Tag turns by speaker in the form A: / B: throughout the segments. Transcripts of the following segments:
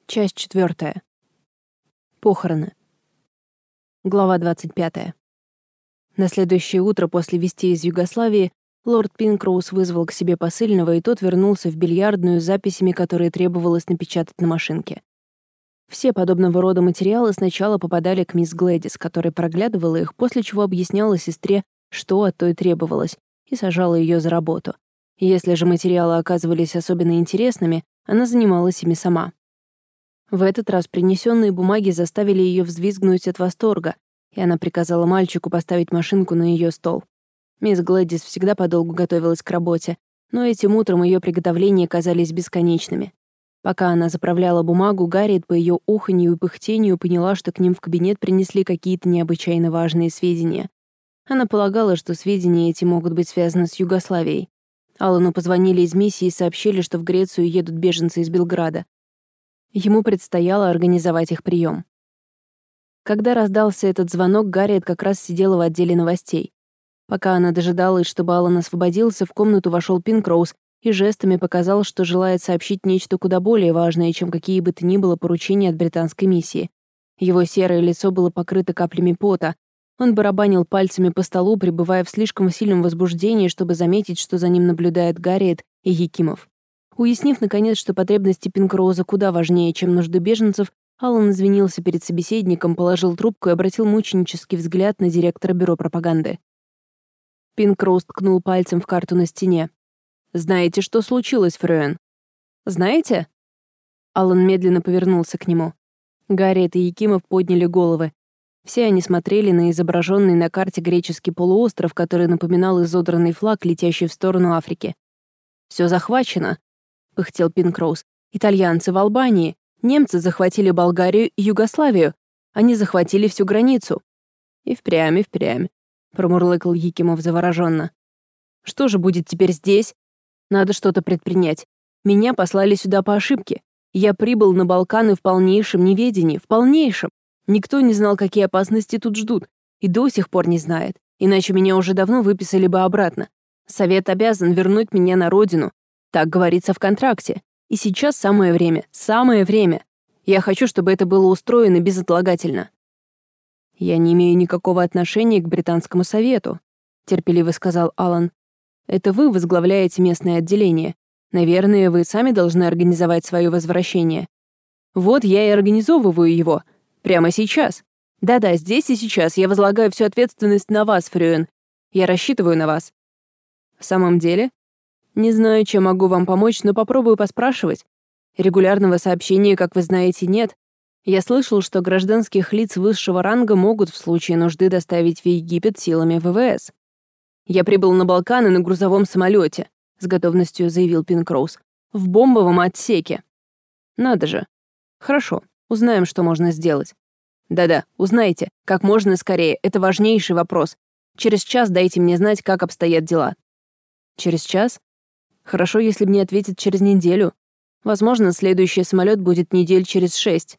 A: Часть 4. Похороны. Глава 25. На следующее утро после вестей из Югославии лорд Пинкроуз вызвал к себе посыльного, и тот вернулся в бильярдную с записями, которые требовалось напечатать на машинке. Все подобного рода материалы сначала попадали к мисс Глэдис, которая проглядывала их, после чего объясняла сестре, что от той требовалось, и сажала ее за работу. Если же материалы оказывались особенно интересными, она занималась ими сама. В этот раз принесенные бумаги заставили ее взвизгнуть от восторга, и она приказала мальчику поставить машинку на ее стол. Мисс Глэдис всегда подолгу готовилась к работе, но этим утром ее приготовления казались бесконечными. Пока она заправляла бумагу, Гарриет по ее уханью и пыхтению поняла, что к ним в кабинет принесли какие-то необычайно важные сведения. Она полагала, что сведения эти могут быть связаны с Югославией. Аллану позвонили из миссии и сообщили, что в Грецию едут беженцы из Белграда. Ему предстояло организовать их прием. Когда раздался этот звонок, Гарриет как раз сидела в отделе новостей. Пока она дожидалась, чтобы Аллан освободился, в комнату вошел Пинкроуз и жестами показал, что желает сообщить нечто куда более важное, чем какие бы то ни было поручения от британской миссии. Его серое лицо было покрыто каплями пота. Он барабанил пальцами по столу, пребывая в слишком сильном возбуждении, чтобы заметить, что за ним наблюдает Гарриет и Якимов. Уяснив, наконец, что потребности Пинкроуза куда важнее, чем нужды беженцев, Аллан извинился перед собеседником, положил трубку и обратил мученический взгляд на директора бюро пропаганды. Пинкроуз ткнул пальцем в карту на стене. «Знаете, что случилось, Фрёен?» «Знаете?» Аллан медленно повернулся к нему. Гарриет и Якимов подняли головы. Все они смотрели на изображенный на карте греческий полуостров, который напоминал изодранный флаг, летящий в сторону Африки. «Всё захвачено», — пыхтел Пинкроуз. «Итальянцы в Албании. Немцы захватили Болгарию и Югославию. Они захватили всю границу». «И впрямь», — промурлыкал Якимов завороженно. «Что же будет теперь здесь? Надо что-то предпринять. Меня послали сюда по ошибке. Я прибыл на Балканы в полнейшем неведении, в полнейшем. Никто не знал, какие опасности тут ждут, и до сих пор не знает, иначе меня уже давно выписали бы обратно. Совет обязан вернуть меня на родину. Так говорится в контракте. И сейчас самое время, самое время. Я хочу, чтобы это было устроено безотлагательно». «Я не имею никакого отношения к британскому совету», — терпеливо сказал Аллан. «Это вы возглавляете местное отделение. Наверное, вы сами должны организовать свое возвращение. Вот я и организовываю его. Прямо сейчас. Да-да, здесь и сейчас я возлагаю всю ответственность на вас, Фрёен. Я рассчитываю на вас». «В самом деле? Не знаю, чем могу вам помочь, но попробую поспрашивать. Регулярного сообщения, как вы знаете, нет. Я слышал, что гражданских лиц высшего ранга могут в случае нужды доставить в Египет силами ВВС. Я прибыл на Балканы на грузовом самолете», — с готовностью заявил Пинкроуз. «В бомбовом отсеке». «Надо же. Хорошо, узнаем, что можно сделать». «Да-да, узнайте, как можно скорее, это важнейший вопрос. Через час дайте мне знать, как обстоят дела». «Через час? Хорошо, если мне ответят через неделю. Возможно, следующий самолет будет недель через 6.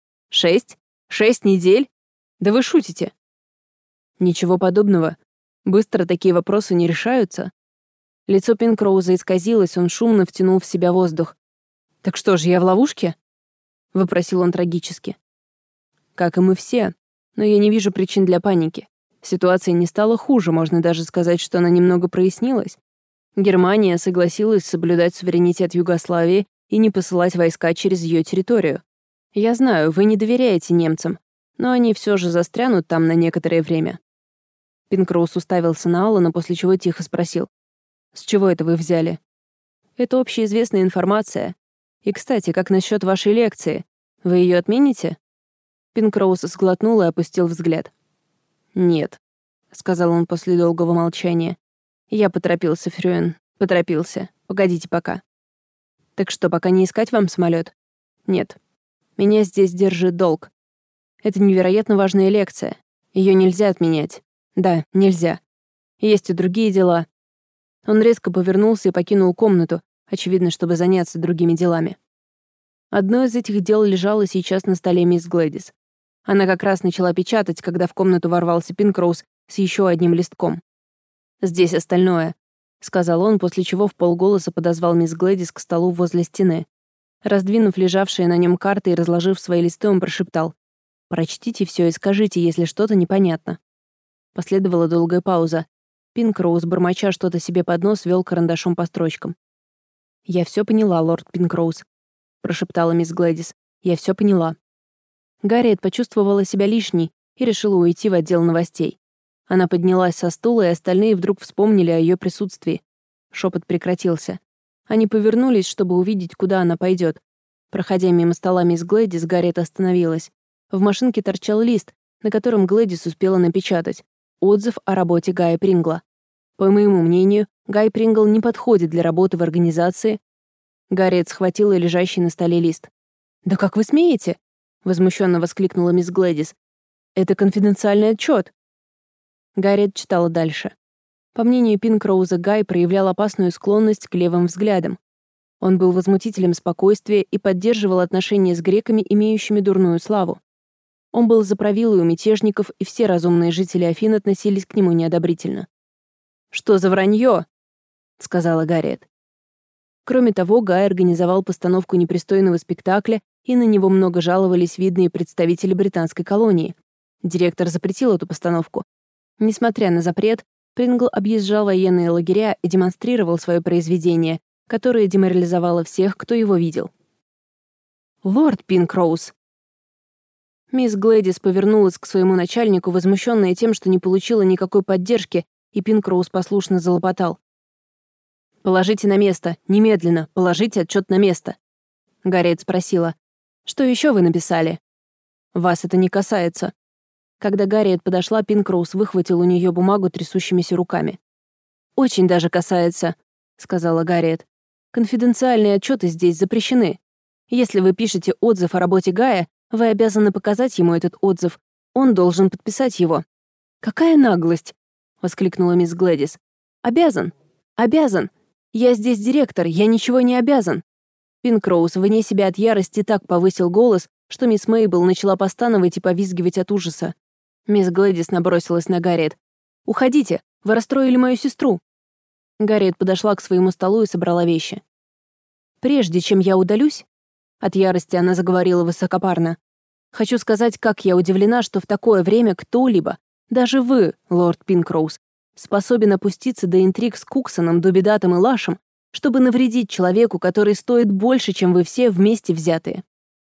A: 6? 6 недель? Да вы шутите». «Ничего подобного. Быстро такие вопросы не решаются». Лицо Пинкроуза исказилось, он шумно втянул в себя воздух. «Так что же, я в ловушке?» — вопросил он трагически. «Как и мы все. Но я не вижу причин для паники. Ситуация не стала хуже, можно даже сказать, что она немного прояснилась. Германия согласилась соблюдать суверенитет Югославии и не посылать войска через ее территорию. Я знаю, вы не доверяете немцам, но они все же застрянут там на некоторое время». Пинкроуз уставился на Аллана, после чего тихо спросил. «С чего это вы взяли?» «Это общеизвестная информация. И, кстати, как насчет вашей лекции? Вы ее отмените?» Пинкроуз сглотнул и опустил взгляд. «Нет», — сказал он после долгого молчания. «Я поторопился, Фрёен, поторопился. Погодите пока». «Так что, пока не искать вам самолет?» «Нет. Меня здесь держит долг. Это невероятно важная лекция. Ее нельзя отменять. Да, нельзя. Есть и другие дела». Он резко повернулся и покинул комнату, очевидно, чтобы заняться другими делами. Одно из этих дел лежало сейчас на столе мисс Глэдис. Она как раз начала печатать, когда в комнату ворвался Пинкроуз с еще одним листком. «Здесь остальное», — сказал он, после чего вполголоса подозвал мисс Глэдис к столу возле стены. Раздвинув лежавшие на нем карты и разложив свои листы, он прошептал: «Прочтите все и скажите, если что-то непонятно». Последовала долгая пауза. Пинкроуз, бормоча что-то себе под нос, вел карандашом по строчкам. «Я все поняла, лорд Пинкроуз», — прошептала мисс Глэдис. «Я все поняла». Гарриет почувствовала себя лишней и решила уйти в отдел новостей. Она поднялась со стула, и остальные вдруг вспомнили о ее присутствии. Шепот прекратился. Они повернулись, чтобы увидеть, куда она пойдет. Проходя мимо стола мисс Глэдис, Гарриет остановилась. В машинке торчал лист, на котором Глэдис успела напечатать отзыв о работе Гая Прингла. По моему мнению, Гай Прингл не подходит для работы в организации. Гарриет схватила лежащий на столе лист. «Да как вы смеете?» — возмущенно воскликнула мисс Глэдис. «Это конфиденциальный отчет. Гарриет читала дальше. По мнению Пинкроуза, Гай проявлял опасную склонность к левым взглядам. Он был возмутителем спокойствия и поддерживал отношения с греками, имеющими дурную славу. Он был за правилы у мятежников, и все разумные жители Афин относились к нему неодобрительно. «Что за вранье?» — сказала Гарриет. Кроме того, Гай организовал постановку непристойного спектакля, и на него много жаловались видные представители британской колонии. Директор запретил эту постановку. Несмотря на запрет, Прингл объезжал военные лагеря и демонстрировал свое произведение, которое деморализовало всех, кто его видел. «Лорд Пинкроуз!» Мисс Глэдис повернулась к своему начальнику, возмущенная тем, что не получила никакой поддержки, и Пинкроуз послушно залопотал. «Положите на место, немедленно, положите отчет на место». Гарриет спросила: «Что еще вы написали?» «Вас это не касается». Когда Гарриет подошла, Пинкроуз выхватил у нее бумагу трясущимися руками. «Очень даже касается», — сказала Гарриет. «Конфиденциальные отчеты здесь запрещены. Если вы пишете отзыв о работе Гая, вы обязаны показать ему этот отзыв. Он должен подписать его». «Какая наглость!» — воскликнула мисс Глэдис. «Обязан! Обязан! Я здесь директор, я ничего не обязан!» Пинкроуз вне себя от ярости так повысил голос, что мисс Мейбл начала постановать и повизгивать от ужаса. Мисс Глэдис набросилась на Гарриет. «Уходите! Вы расстроили мою сестру!» Гарриет подошла к своему столу и собрала вещи. «Прежде чем я удалюсь», — от ярости она заговорила высокопарно, «хочу сказать, как я удивлена, что в такое время кто-либо, даже вы, лорд Пинкроуз, способен опуститься до интриг с Куксоном, Дубидатом и Лашем, чтобы навредить человеку, который стоит больше, чем вы все вместе взятые».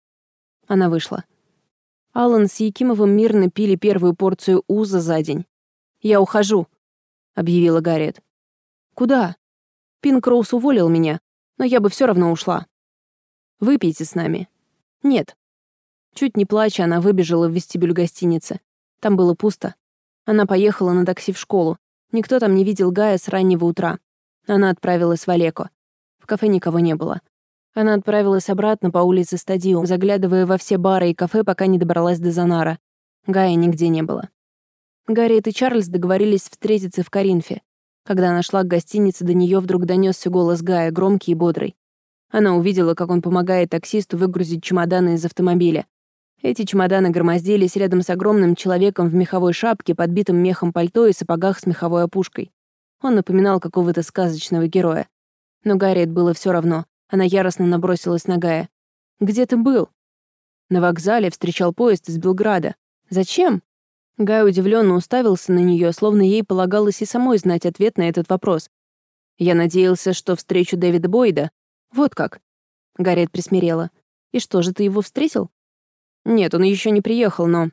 A: Она вышла. Аллан с Якимовым мирно пили первую порцию уза за день. «Я ухожу», — объявила Гарриет. «Куда?» «Пинкроуз уволил меня, но я бы все равно ушла». «Выпейте с нами». «Нет». Чуть не плача, она выбежала в вестибюль гостиницы. Там было пусто. Она поехала на такси в школу. Никто там не видел Гая с раннего утра. Она отправилась в Олеко. В кафе никого не было. Она отправилась обратно по улице Стадиум, заглядывая во все бары и кафе, пока не добралась до Занара. Гая нигде не было. Гарриет и Чарльз договорились встретиться в Коринфе. Когда она шла к гостинице, до нее вдруг донесся голос Гая, громкий и бодрый. Она увидела, как он помогает таксисту выгрузить чемоданы из автомобиля. Эти чемоданы громоздились рядом с огромным человеком в меховой шапке, подбитым мехом пальто и сапогах с меховой опушкой. Он напоминал какого-то сказочного героя. Но Гарриет было все равно. Она яростно набросилась на Гая. «Где ты был?» «На вокзале встречал поезд из Белграда». «Зачем?» Гай удивленно уставился на нее, словно ей полагалось и самой знать ответ на этот вопрос. «Я надеялся, что встречу Дэвида Бойда». «Вот как?» Гарриет присмирела. «И что же, ты его встретил?» «Нет, он еще не приехал, но...»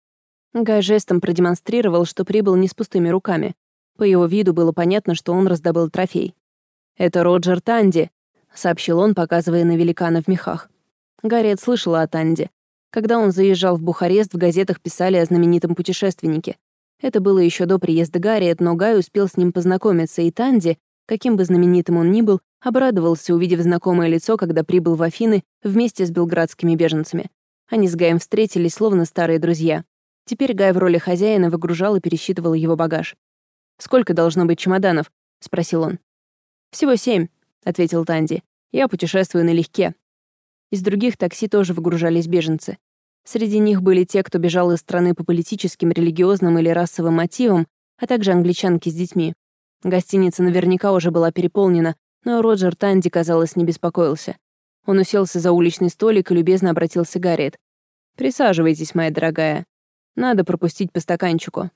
A: Гай жестом продемонстрировал, что прибыл не с пустыми руками. По его виду было понятно, что он раздобыл трофей. «Это Роджер Танди», — сообщил он, показывая на великана в мехах. Гарриет слышала о Танди. Когда он заезжал в Бухарест, в газетах писали о знаменитом путешественнике. Это было еще до приезда Гарриет, но Гай успел с ним познакомиться, и Танди, каким бы знаменитым он ни был, обрадовался, увидев знакомое лицо, когда прибыл в Афины вместе с белградскими беженцами. Они с Гаем встретились, словно старые друзья. Теперь Гай в роли хозяина выгружал и пересчитывал его багаж. «Сколько должно быть чемоданов?» — спросил он. «Всего 7», — ответил Танди. «Я путешествую налегке». Из других такси тоже выгружались беженцы. Среди них были те, кто бежал из страны по политическим, религиозным или расовым мотивам, а также англичанки с детьми. Гостиница наверняка уже была переполнена, но Роджер Танди, казалось, не беспокоился. Он уселся за уличный столик и любезно обратился к Гарриет. «Присаживайтесь, моя дорогая. Надо пропустить по стаканчику.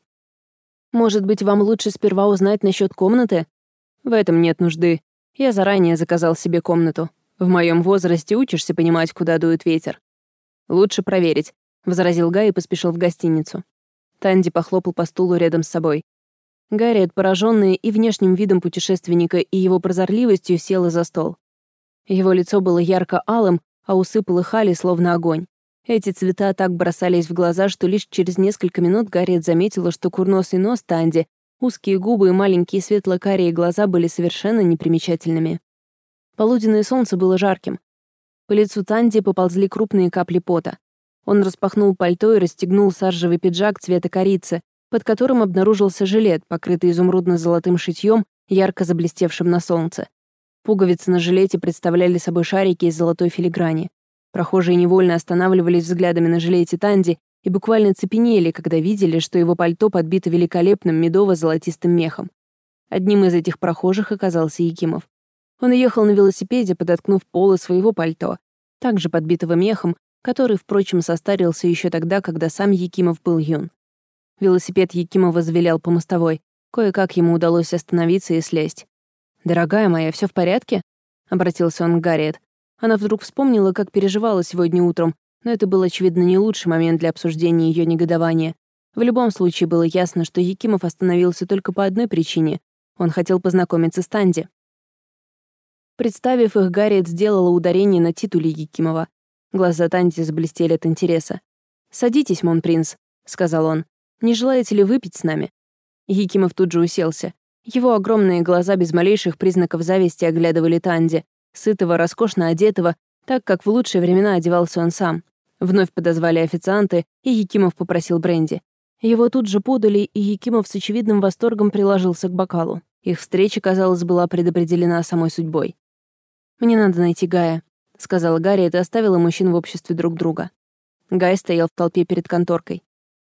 A: Может быть, вам лучше сперва узнать насчет комнаты? В этом нет нужды. Я заранее заказал себе комнату. В моем возрасте учишься понимать, куда дует ветер. Лучше проверить», — возразил Гай и поспешил в гостиницу. Танди похлопал по стулу рядом с собой. Гарриет, поражённая и внешним видом путешественника, и его прозорливостью, села за стол. Его лицо было ярко-алым, а усы полыхали, словно огонь. Эти цвета так бросались в глаза, что лишь через несколько минут Гарриет заметила, что курносый нос Танди, узкие губы и маленькие светло-карие глаза были совершенно непримечательными. Полуденное солнце было жарким. По лицу Танди поползли крупные капли пота. Он распахнул пальто и расстегнул саржевый пиджак цвета корицы, под которым обнаружился жилет, покрытый изумрудно-золотым шитьём, ярко заблестевшим на солнце. Пуговицы на жилете представляли собой шарики из золотой филиграни. Прохожие невольно останавливались взглядами на жилете Танди и буквально цепенели, когда видели, что его пальто подбито великолепным медово-золотистым мехом. Одним из этих прохожих оказался Якимов. Он ехал на велосипеде, подоткнув полы своего пальто, также подбитого мехом, который, впрочем, состарился еще тогда, когда сам Якимов был юн. Велосипед Якимова завилял по мостовой. Кое-как ему удалось остановиться и слезть. «Дорогая моя, все в порядке?» — обратился он к Гарриет. Она вдруг вспомнила, как переживала сегодня утром, но это был, очевидно, не лучший момент для обсуждения ее негодования. В любом случае было ясно, что Якимов остановился только по одной причине. Он хотел познакомиться с Танди. Представив их, Гарриет сделала ударение на титуле Якимова. Глаза Танди заблестели от интереса. «Садитесь, мон принц», — сказал он. «Не желаете ли выпить с нами?» Якимов тут же уселся. Его огромные глаза без малейших признаков зависти оглядывали Танди, сытого, роскошно одетого, так как в лучшие времена одевался он сам. Вновь подозвали официанты, и Якимов попросил бренди. Его тут же подали, и Якимов с очевидным восторгом приложился к бокалу. Их встреча, казалось, была предопределена самой судьбой. «Мне надо найти Гая», — сказала Гарриет и оставила мужчин в обществе друг друга. Гай стоял в толпе перед конторкой.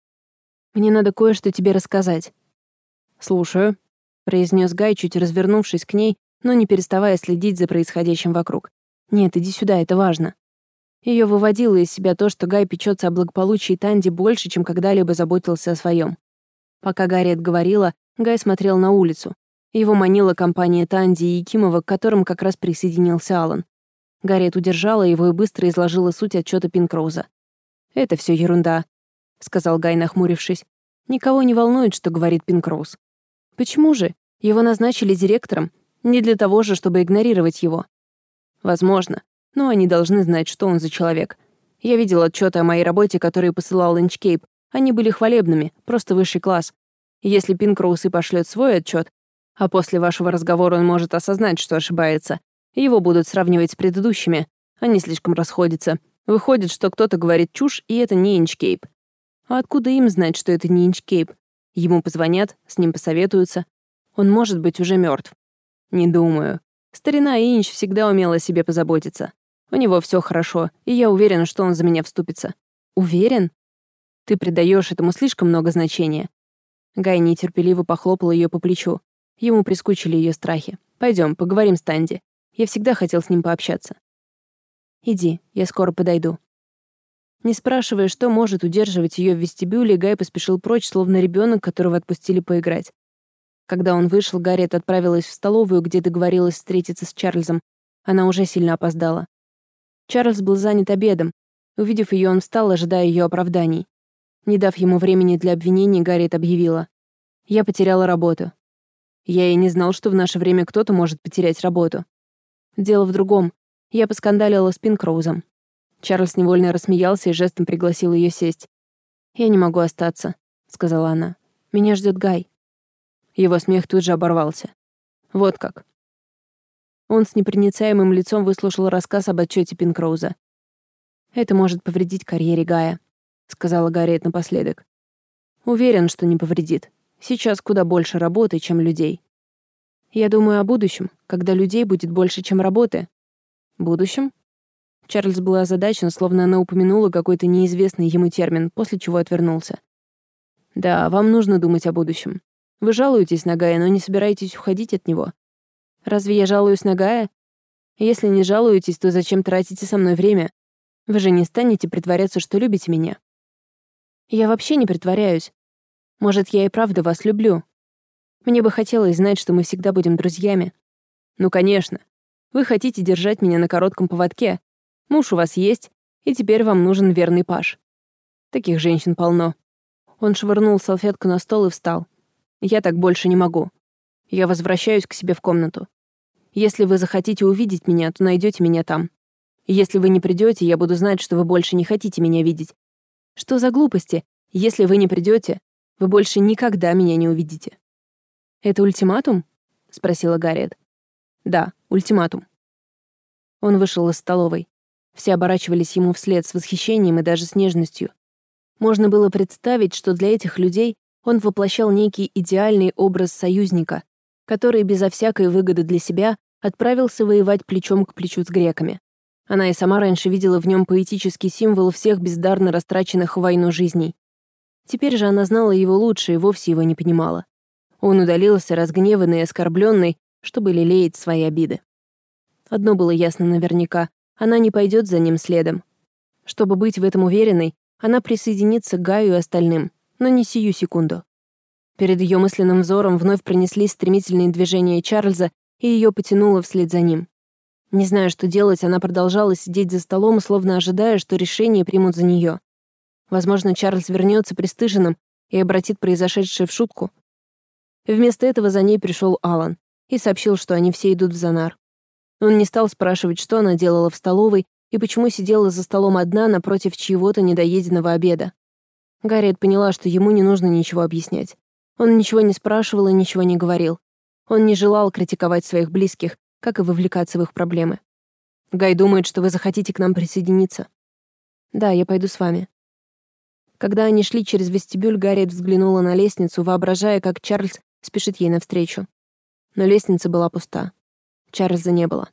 A: «Мне надо кое-что тебе рассказать». «Слушаю», — произнес Гай, чуть развернувшись к ней, но не переставая следить за происходящим вокруг. «Нет, иди сюда, это важно». Ее выводило из себя то, что Гай печется о благополучии Танди больше, чем когда-либо заботился о своем. Пока Гарриет говорила, Гай смотрел на улицу. Его манила компания Танди и Якимова, к которым как раз присоединился Алан. Гарриет удержала его и быстро изложила суть отчета Пинкроуза. «Это все ерунда», — сказал Гай, нахмурившись. «Никого не волнует, что говорит Пинкроуз». «Почему же? Его назначили директором. Не для того же, чтобы игнорировать его». «Возможно. Но они должны знать, что он за человек. Я видел отчеты о моей работе, которые посылал Инчкейп. Они были хвалебными, просто высший класс. Если Пинкроуз и пошлет свой отчет, а после вашего разговора он может осознать, что ошибается, его будут сравнивать с предыдущими. Они слишком расходятся. Выходит, что кто-то говорит чушь, и это не Инчкейп. А откуда им знать, что это не Инчкейп? Ему позвонят, с ним посоветуются. Он может быть уже мертв. Не думаю. Старина Инч всегда умела о себе позаботиться. У него все хорошо, и я уверен, что он за меня вступится. Уверен? Ты придаешь этому слишком много значения. Гай нетерпеливо похлопал ее по плечу. Ему прискучили ее страхи. Пойдем, поговорим с Танди. Я всегда хотел с ним пообщаться. Иди, я скоро подойду. Не спрашивая, что может удерживать ее в вестибюле, Гай поспешил прочь, словно ребенок, которого отпустили поиграть. Когда он вышел, Гарриет отправилась в столовую, где договорилась встретиться с Чарльзом. Она уже сильно опоздала. Чарльз был занят обедом. Увидев ее, он встал, ожидая ее оправданий. Не дав ему времени для обвинений, Гарриет объявила: «Я потеряла работу». Я и не знал, что в наше время кто-то может потерять работу. Дело в другом. Я поскандалила с Пинкроузом. Чарльз невольно рассмеялся и жестом пригласил ее сесть. «Я не могу остаться», — сказала она. «Меня ждет Гай». Его смех тут же оборвался. Вот как. Он с непроницаемым лицом выслушал рассказ об отчете Пинкроуза. «Это может повредить карьере Гая», — сказала Гарриет напоследок. «Уверен, что не повредит. Сейчас куда больше работы, чем людей. Я думаю о будущем, когда людей будет больше, чем работы». «Будущем?» Чарльз был озадачен, словно она упомянула какой-то неизвестный ему термин, после чего отвернулся. «Да, вам нужно думать о будущем. Вы жалуетесь на Гая, но не собираетесь уходить от него». «Разве я жалуюсь на Гая?» Если не жалуетесь, то зачем тратите со мной время? Вы же не станете притворяться, что любите меня. Я вообще не притворяюсь. Может, я и правда вас люблю. Мне бы хотелось знать, что мы всегда будем друзьями. Ну, конечно. Вы хотите держать меня на коротком поводке. Муж у вас есть, и теперь вам нужен верный паж. Таких женщин полно. Он швырнул салфетку на стол и встал. Я так больше не могу. Я возвращаюсь к себе в комнату. Если вы захотите увидеть меня, то найдете меня там. Если вы не придете, я буду знать, что вы больше не хотите меня видеть. Что за глупости? Если вы не придете, вы больше никогда меня не увидите. Это ультиматум? Спросила Гарриет. Да, ультиматум. Он вышел из столовой. Все оборачивались ему вслед с восхищением и даже с нежностью. Можно было представить, что для этих людей он воплощал некий идеальный образ союзника, который безо всякой выгоды для себя отправился воевать плечом к плечу с греками. Она и сама раньше видела в нем поэтический символ всех бездарно растраченных в войну жизней. Теперь же она знала его лучше и вовсе его не понимала. Он удалился, разгневанный и оскорбленный, чтобы лелеять свои обиды. Одно было ясно наверняка — она не пойдет за ним следом. Чтобы быть в этом уверенной, она присоединится к Гаю и остальным, но не сию секунду. Перед ее мысленным взором вновь пронеслись стремительные движения Чарльза, и ее потянуло вслед за ним. Не зная, что делать, она продолжала сидеть за столом, словно ожидая, что решение примут за нее. Возможно, Чарльз вернется пристыженным и обратит произошедшее в шутку. Вместо этого за ней пришел Алан и сообщил, что они все идут в Занар. Он не стал спрашивать, что она делала в столовой и почему сидела за столом одна напротив чьего-то недоеденного обеда. Гарриет поняла, что ему не нужно ничего объяснять. Он ничего не спрашивал и ничего не говорил. Он не желал критиковать своих близких, как и вовлекаться в их проблемы. «Гай думает, что вы захотите к нам присоединиться». «Да, я пойду с вами». Когда они шли через вестибюль, Гарриет взглянула на лестницу, воображая, как Чарльз спешит ей навстречу. Но лестница была пуста. Чарльза не было.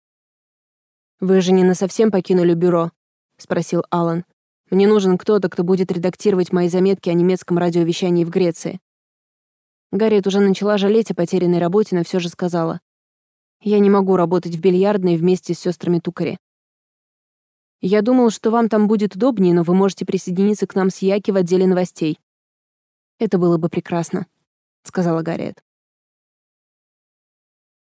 A: «Вы же не насовсем покинули бюро?» — спросил Алан. «Мне нужен кто-то, кто будет редактировать мои заметки о немецком радиовещании в Греции». Гарриет уже начала жалеть о потерянной работе, но все же сказала: «Я не могу работать в бильярдной вместе с сестрами Тукари. Я думал, что вам там будет удобнее, но вы можете присоединиться к нам с Яки в отделе новостей». «Это было бы прекрасно», — сказала Гарриет.